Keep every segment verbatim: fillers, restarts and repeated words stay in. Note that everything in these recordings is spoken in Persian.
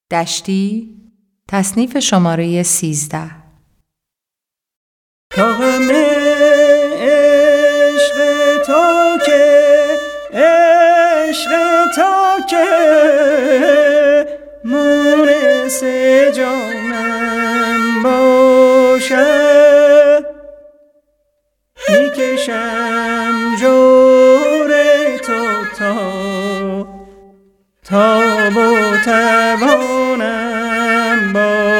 دشتی، تصنیف شماره سیزده. تا غم عشق تو که عشق تو که مونس جانم باشد، میکشم جور تو تا تا و توانم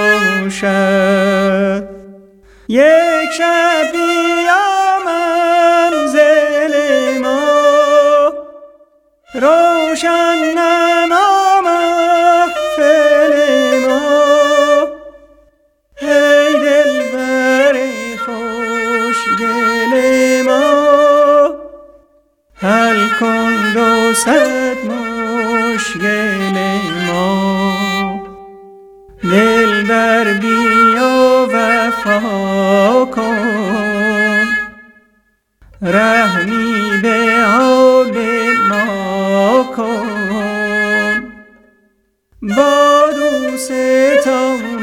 باشد. یک شب بیا منزل ما، روشن نما محفل ما. ای دلبر خوشگل ما، حل کن دو صد مشکل ما. دلبر بیا وفا کن، رحمی به حال ما کن. با دوستان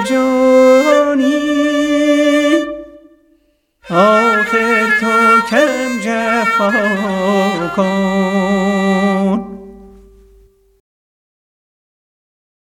جانی آخر تو کم جفا کن.